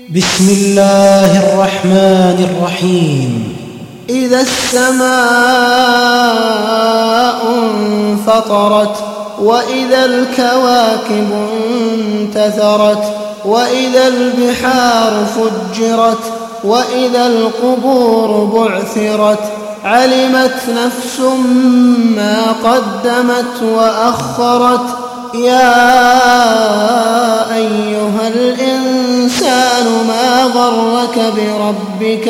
بسم الله الرحمن الرحيم. إذا السماء انفطرت وإذا الكواكب انتثرت وإذا البحار فجرت وإذا القبور بعثرت علمت نفس ما قدمت وأخرت يا أيها الإنسان ما غرك بربك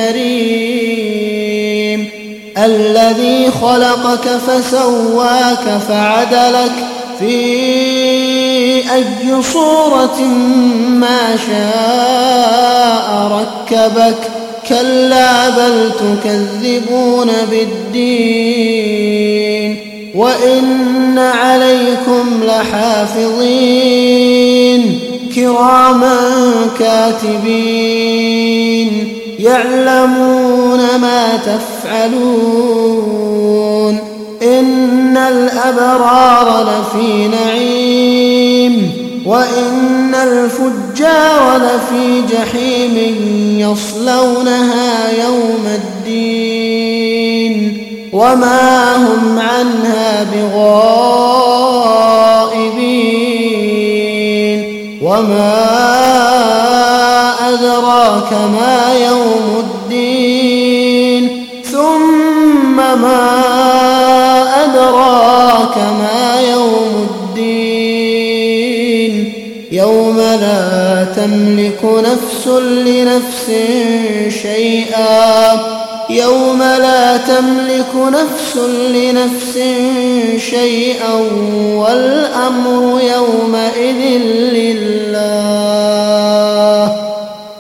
الكريم الذي خلقك فسواك فعدلك في أي صورة ما شاء ركبك كلا بل تكذبون بالدين وإن عليكم لحافظين كراما كاتبين يعلمون ما تفعلون إن الأبرار لفي نعيم وإن الفجار لفي جحيم يصلونها يوم الدين وما هم عنها بغائبين وما أدراك ما يوم الدين ثم ما أدراك ما يوم الدين يوم لا تملك نفس لنفس شيئا يوم لا تملك نفس لنفس شيئا والأمر يومئذ لله